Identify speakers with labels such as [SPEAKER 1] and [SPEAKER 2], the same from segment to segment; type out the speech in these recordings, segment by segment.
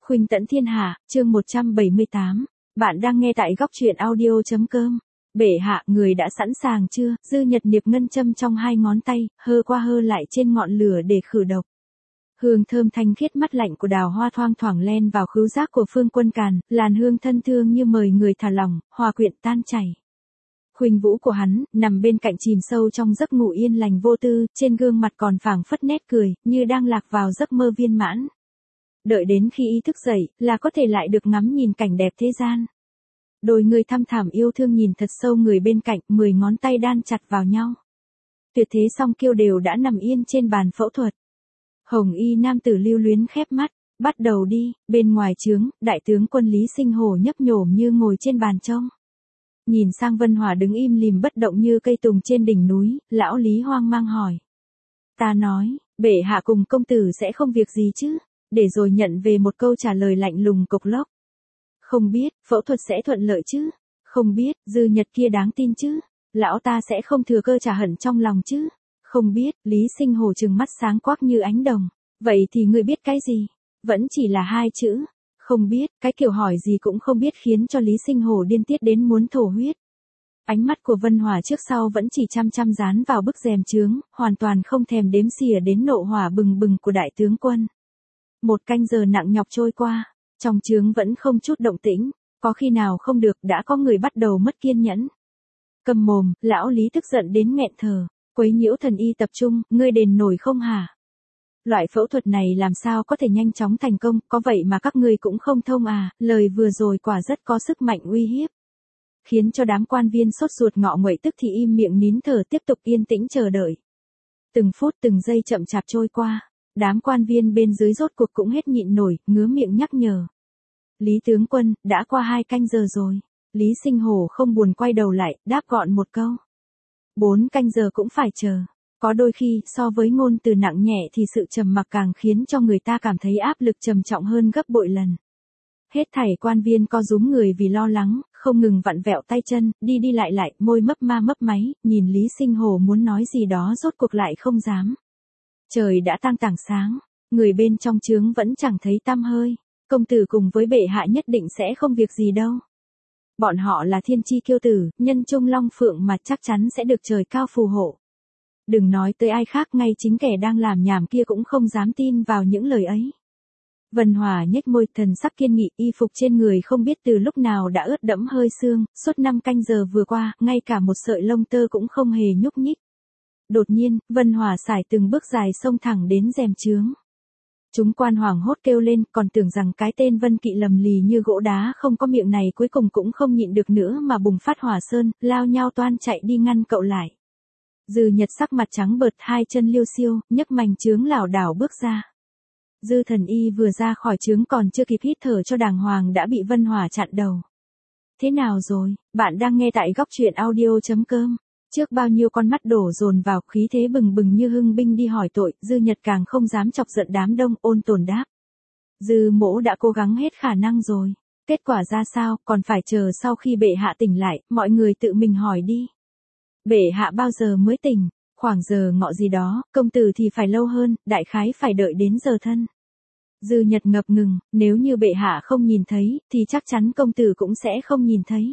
[SPEAKER 1] Khuynh Tẫn Thiên Hạ, chương 178. Bạn đang nghe tại góc truyện audio.com. Bệ hạ, người đã sẵn sàng chưa? Dư Nhật niệp ngân châm trong hai ngón tay, hơ qua hơ lại trên ngọn lửa để khử độc. Hương thơm thanh khiết mắt lạnh của đào hoa thoang thoảng len vào khứu giác của Phương Quân Càn, làn hương thân thương như mời người thả lỏng, hòa quyện tan chảy. Khuynh vũ của hắn, nằm bên cạnh chìm sâu trong giấc ngủ yên lành vô tư, trên gương mặt còn phảng phất nét cười, như đang lạc vào giấc mơ viên mãn. Đợi đến khi ý thức dậy, là có thể lại được ngắm nhìn cảnh đẹp thế gian. Đôi người thăm thẳm yêu thương nhìn thật sâu người bên cạnh, 10 ngón tay đan chặt vào nhau. Tuyệt thế song kiêu đều đã nằm yên trên bàn phẫu thuật. Hồng y nam tử lưu luyến khép mắt, bắt đầu đi. Bên ngoài trướng, đại tướng quân Lý Sinh Hổ nhấp nhổm như ngồi trên bàn trông. Nhìn sang Vân Hòa đứng im lìm bất động như cây tùng trên đỉnh núi, lão Lý hoang mang hỏi. Ta nói, bệ hạ cùng công tử sẽ không việc gì chứ? Để rồi nhận về một câu trả lời lạnh lùng cộc lốc. Không biết, phẫu thuật sẽ thuận lợi chứ? Không biết, Dư Nhật kia đáng tin chứ? Lão ta sẽ không thừa cơ trả hận trong lòng chứ? Không biết, Lý Sinh Hổ trừng mắt sáng quắc như ánh đồng. Vậy thì ngươi biết cái gì? Vẫn chỉ là hai chữ. Không biết, cái kiểu hỏi gì cũng không biết khiến cho Lý Sinh Hổ điên tiết đến muốn thổ huyết. Ánh mắt của Vân Hòa trước sau vẫn chỉ chăm chăm dán vào bức rèm trướng, hoàn toàn không thèm đếm xỉa đến nộ hỏa bừng bừng của đại tướng quân. 1 canh giờ nặng nhọc trôi qua, trong trướng vẫn không chút động tĩnh, có khi nào không được đã có người bắt đầu mất kiên nhẫn. Cầm mồm, lão Lý tức giận đến nghẹn thở, quấy nhiễu thần y tập trung, ngươi đền nổi không hả? Loại phẫu thuật này làm sao có thể nhanh chóng thành công, có vậy mà các ngươi cũng không thông à, lời vừa rồi quả rất có sức mạnh uy hiếp. Khiến cho đám quan viên sốt ruột ngọ nguậy tức thì im miệng nín thở tiếp tục yên tĩnh chờ đợi. Từng phút từng giây chậm chạp trôi qua. Đám quan viên bên dưới rốt cuộc cũng hết nhịn nổi, ngứa miệng nhắc nhở. Lý tướng quân, đã qua 2 canh giờ rồi. Lý Sinh Hổ không buồn quay đầu lại, đáp gọn một câu. 4 canh giờ cũng phải chờ. Có đôi khi, so với ngôn từ nặng nhẹ thì sự trầm mặc càng khiến cho người ta cảm thấy áp lực trầm trọng hơn gấp bội lần. Hết thảy quan viên co rúm người vì lo lắng, không ngừng vặn vẹo tay chân, đi đi lại, môi mấp ma mấp máy, nhìn Lý Sinh Hổ muốn nói gì đó rốt cuộc lại không dám. Trời đã tang tảng sáng, người bên trong trướng vẫn chẳng thấy tăm hơi, công tử cùng với bệ hạ nhất định sẽ không việc gì đâu. Bọn họ là thiên chi kiêu tử, nhân trung long phượng mà chắc chắn sẽ được trời cao phù hộ. Đừng nói tới ai khác, ngay chính kẻ đang làm nhảm kia cũng không dám tin vào những lời ấy. Vân Hòa nhếch môi, thần sắc kiên nghị, y phục trên người không biết từ lúc nào đã ướt đẫm hơi sương, suốt 5 canh giờ vừa qua, ngay cả một sợi lông tơ cũng không hề nhúc nhích. Đột nhiên, Vân Hòa sải từng bước dài xông thẳng đến rèm trướng. Chúng quan hoảng hốt kêu lên, còn tưởng rằng cái tên Vân Kỵ lầm lì như gỗ đá không có miệng này cuối cùng cũng không nhịn được nữa mà bùng phát hỏa sơn, lao nhau toan chạy đi ngăn cậu lại. Dư Nhật sắc mặt trắng bợt, 2 chân liêu xiêu, nhấc mành trướng lảo đảo bước ra. Dư thần y vừa ra khỏi trướng còn chưa kịp hít thở cho đàng hoàng đã bị Vân Hòa chặn đầu. Thế nào rồi, bạn đang nghe tại góc truyện audio.com. Trước bao nhiêu con mắt đổ dồn vào, khí thế bừng bừng như hưng binh đi hỏi tội, Dư Nhật càng không dám chọc giận đám đông, ôn tồn đáp. Dư mỗ đã cố gắng hết khả năng rồi. Kết quả ra sao, còn phải chờ sau khi bệ hạ tỉnh lại, mọi người tự mình hỏi đi. Bệ hạ bao giờ mới tỉnh? Khoảng giờ ngọ gì đó, công tử thì phải lâu hơn, đại khái phải đợi đến giờ thân. Dư Nhật ngập ngừng, nếu như bệ hạ không nhìn thấy, thì chắc chắn công tử cũng sẽ không nhìn thấy.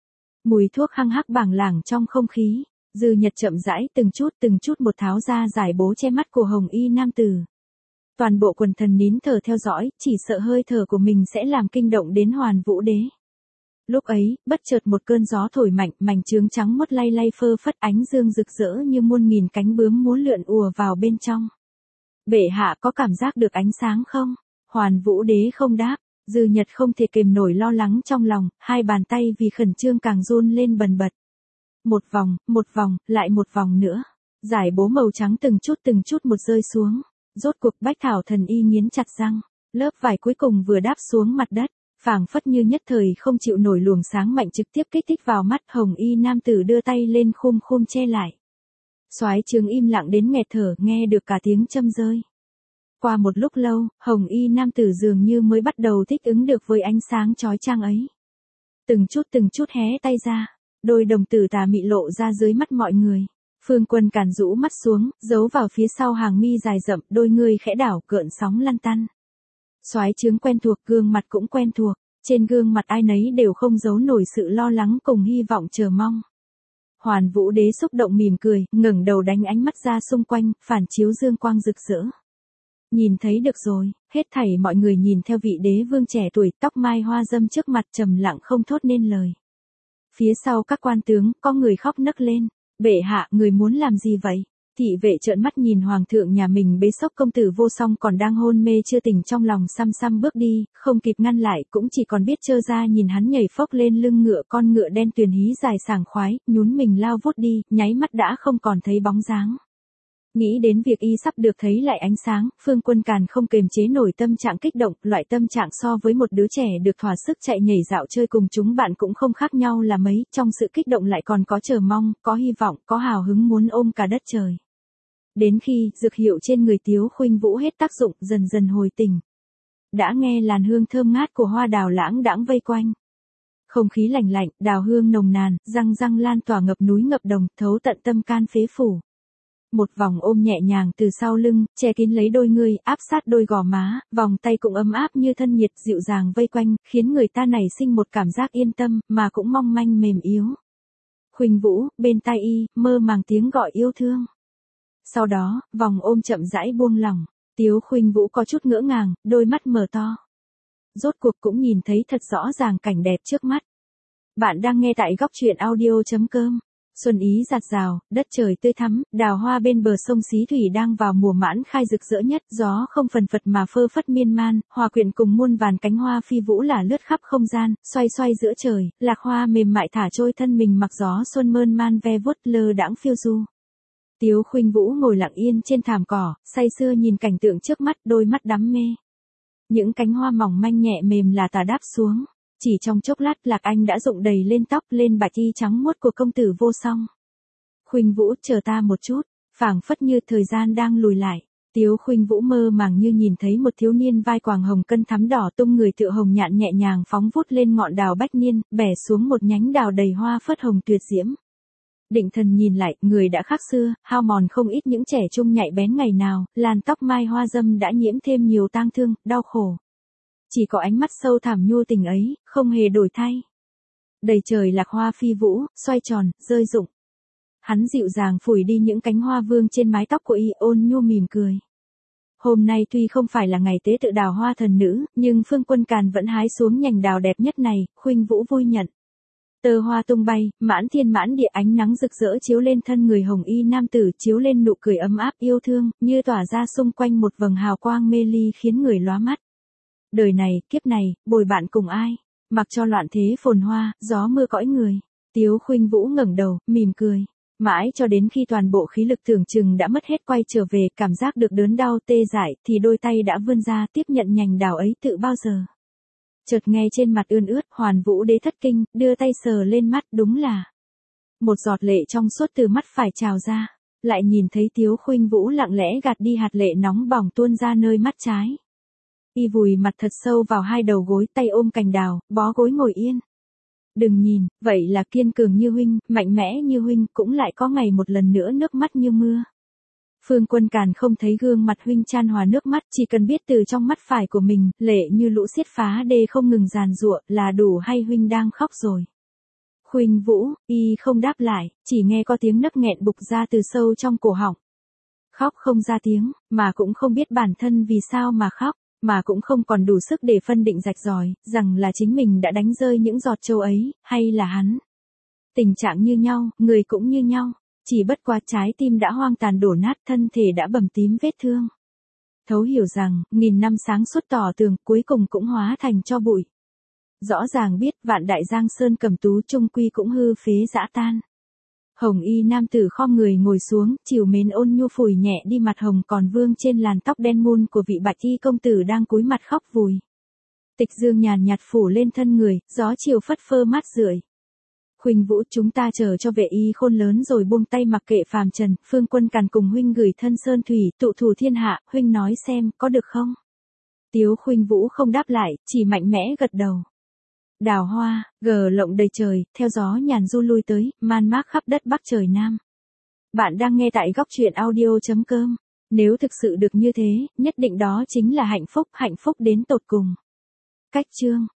[SPEAKER 1] Mùi thuốc hăng hắc bảng lảng trong không khí. Dư Nhật chậm rãi từng chút một tháo ra giải bố che mắt của hồng y nam tử. Toàn bộ quần thần nín thở theo dõi, chỉ sợ hơi thở của mình sẽ làm kinh động đến Hoàn Vũ Đế. Lúc ấy, bất chợt một cơn gió thổi mạnh, mảnh trướng trắng muốt lay lay phơ phất, ánh dương rực rỡ như muôn nghìn cánh bướm múa lượn ùa vào bên trong. Bệ hạ có cảm giác được ánh sáng không? Hoàn Vũ Đế không đáp. Dư Nhật không thể kềm nổi lo lắng trong lòng, 2 bàn tay vì khẩn trương càng run lên bần bật. Một vòng, lại một vòng nữa. Giải bố màu trắng từng chút một rơi xuống. Rốt cuộc Bách Thảo thần y nghiến chặt răng. Lớp vải cuối cùng vừa đáp xuống mặt đất. Phảng phất như nhất thời không chịu nổi luồng sáng mạnh trực tiếp kích thích vào mắt. Hồng y nam tử đưa tay lên khum che lại. Soái trướng im lặng đến nghẹt thở, nghe được cả tiếng châm rơi. Qua một lúc lâu, hồng y nam tử dường như mới bắt đầu thích ứng được với ánh sáng chói chang ấy. Từng chút hé tay ra. Đôi đồng tử tà mị lộ ra dưới mắt mọi người. Phương Quân Càn rũ mắt xuống, giấu vào phía sau hàng mi dài rậm, đôi người khẽ đảo cợn sóng lăn tăn. Soái trướng quen thuộc, gương mặt cũng quen thuộc, trên gương mặt ai nấy đều không giấu nổi sự lo lắng cùng hy vọng chờ mong. Hoàn Vũ Đế xúc động mỉm cười, ngẩng đầu đánh ánh mắt ra xung quanh, phản chiếu dương quang rực rỡ. Nhìn thấy được rồi, hết thảy mọi người nhìn theo vị đế vương trẻ tuổi, tóc mai hoa dâm trước mặt trầm lặng không thốt nên lời. Phía sau các quan tướng, có người khóc nấc lên, bệ hạ, người muốn làm gì vậy? Thị vệ trợn mắt nhìn hoàng thượng nhà mình bế sốc công tử Vô Song còn đang hôn mê chưa tỉnh trong lòng xăm xăm bước đi, không kịp ngăn lại cũng chỉ còn biết trơ ra nhìn hắn nhảy phốc lên lưng ngựa, con ngựa đen tuyền hí dài sảng khoái, nhún mình lao vút đi, nháy mắt đã không còn thấy bóng dáng. Nghĩ đến việc y sắp được thấy lại ánh sáng, Phương Quân Càn không kềm chế nổi tâm trạng kích động, loại tâm trạng so với một đứa trẻ được thỏa sức chạy nhảy dạo chơi cùng chúng bạn cũng không khác nhau là mấy, trong sự kích động lại còn có chờ mong, có hy vọng, có hào hứng muốn ôm cả đất trời. Đến khi dược hiệu trên người Tiếu Khuynh Vũ hết tác dụng, dần dần hồi tỉnh. Đã nghe làn hương thơm ngát của hoa đào lãng đãng vây quanh. Không khí lạnh lạnh, đào hương nồng nàn, răng răng lan tỏa ngập núi ngập đồng, thấu tận tâm can phế phủ. Một vòng ôm nhẹ nhàng từ sau lưng, che kín lấy đôi ngươi, áp sát đôi gò má, vòng tay cũng ấm áp như thân nhiệt dịu dàng vây quanh, khiến người ta nảy sinh một cảm giác yên tâm, mà cũng mong manh mềm yếu. Khuynh Vũ, bên tai y, mơ màng tiếng gọi yêu thương. Sau đó, vòng ôm chậm rãi buông lỏng, Tiếu Khuynh Vũ có chút ngỡ ngàng, đôi mắt mở to. Rốt cuộc cũng nhìn thấy thật rõ ràng cảnh đẹp trước mắt. Bạn đang nghe tại góc truyện audio.com. Xuân ý rạt rào, đất trời tươi thắm, đào hoa bên bờ sông Xí Thủy đang vào mùa mãn khai rực rỡ nhất, gió không phần phật mà phơ phất miên man, hòa quyện cùng muôn vàn cánh hoa phi vũ là lướt khắp không gian, xoay xoay giữa trời, lạc hoa mềm mại thả trôi thân mình mặc gió xuân mơn man ve vuốt lơ đãng phiêu du. Tiếu Khuynh Vũ ngồi lặng yên trên thảm cỏ, say sưa nhìn cảnh tượng trước mắt, đôi mắt đắm mê. Những cánh hoa mỏng manh nhẹ mềm là tà đáp xuống. Chỉ trong chốc lát Lạc Anh đã rụng đầy lên tóc lên bạch y trắng muốt của công tử Vô Song. Khuynh Vũ, chờ ta một chút, phảng phất như thời gian đang lùi lại. Tiếu Khuynh Vũ mơ màng như nhìn thấy một thiếu niên vai quàng hồng cân thắm đỏ tung người tựa hồng nhạn nhẹ nhàng phóng vút lên ngọn đào bách niên, bẻ xuống một nhánh đào đầy hoa phất hồng tuyệt diễm. Định thần nhìn lại, người đã khác xưa, hao mòn không ít những trẻ trung nhạy bén ngày nào, làn tóc mai hoa dâm đã nhiễm thêm nhiều tang thương, đau khổ. Chỉ có ánh mắt sâu thẳm nhu tình ấy, không hề đổi thay. Đầy trời lạc hoa phi vũ, xoay tròn, rơi rụng. Hắn dịu dàng phủi đi những cánh hoa vương trên mái tóc của y, ôn nhu mỉm cười. Hôm nay tuy không phải là ngày tế tự đào hoa thần nữ, nhưng Phương Quân Càn vẫn hái xuống nhành đào đẹp nhất này, Khuynh Vũ vui nhận. Tơ hoa tung bay, mãn thiên mãn địa, ánh nắng rực rỡ chiếu lên thân người hồng y nam tử, chiếu lên nụ cười ấm áp yêu thương, như tỏa ra xung quanh một vầng hào quang mê ly khiến người lóa mắt. Đời này, kiếp này, bồi bạn cùng ai? Mặc cho loạn thế phồn hoa, gió mưa cõi người. Tiếu Khuynh Vũ ngẩng đầu, mỉm cười. Mãi cho đến khi toàn bộ khí lực tưởng chừng đã mất hết quay trở về, cảm giác được đớn đau tê dại, thì đôi tay đã vươn ra tiếp nhận nhành đào ấy tự bao giờ. Chợt nghe trên mặt ươn ướt, Hoàn Vũ Đế thất kinh, đưa tay sờ lên mắt, đúng là một giọt lệ trong suốt từ mắt phải trào ra. Lại nhìn thấy Tiếu Khuynh Vũ lặng lẽ gạt đi hạt lệ nóng bỏng tuôn ra nơi mắt trái. Y vùi mặt thật sâu vào hai đầu gối, tay ôm cành đào, bó gối ngồi yên. Đừng nhìn, vậy là kiên cường như huynh, mạnh mẽ như huynh, cũng lại có ngày một lần nữa nước mắt như mưa. Phương Quân Càn không thấy gương mặt huynh chan hòa nước mắt, chỉ cần biết từ trong mắt phải của mình, lệ như lũ xiết phá đê không ngừng giàn giụa, là đủ hay huynh đang khóc rồi. Khuynh Vũ, y không đáp lại, chỉ nghe có tiếng nấc nghẹn bục ra từ sâu trong cổ họng. Khóc không ra tiếng, mà cũng không biết bản thân vì sao mà khóc. Mà cũng không còn đủ sức để phân định rạch ròi, rằng là chính mình đã đánh rơi những giọt châu ấy, hay là hắn. Tình trạng như nhau, người cũng như nhau, chỉ bất quá trái tim đã hoang tàn đổ nát, thân thể đã bầm tím vết thương. Thấu hiểu rằng, nghìn năm sáng suốt tỏ tường, cuối cùng cũng hóa thành tro bụi. Rõ ràng biết, vạn đại giang sơn cầm tú chung quy cũng hư phế dã tan. Hồng y nam tử khom người ngồi xuống, chiều mến ôn nhu phủi nhẹ đi mặt hồng còn vương trên làn tóc đen mun của vị bạch y công tử đang cúi mặt khóc vùi. Tịch dương nhàn nhạt phủ lên thân người, gió chiều phất phơ mát rượi. Khuynh Vũ, chúng ta chờ cho vệ y khôn lớn rồi buông tay mặc kệ phàm trần, Phương Quân Càn cùng huynh gửi thân sơn thủy, tụ thủ thiên hạ, huynh nói xem, có được không? Tiếu Khuynh Vũ không đáp lại, chỉ mạnh mẽ gật đầu. Đào hoa, gờ lộng đầy trời, theo gió nhàn du lui tới, man mác khắp đất Bắc trời Nam. Bạn đang nghe tại góc truyện audio.com. Nếu thực sự được như thế, nhất định đó chính là hạnh phúc đến tột cùng. Cách chương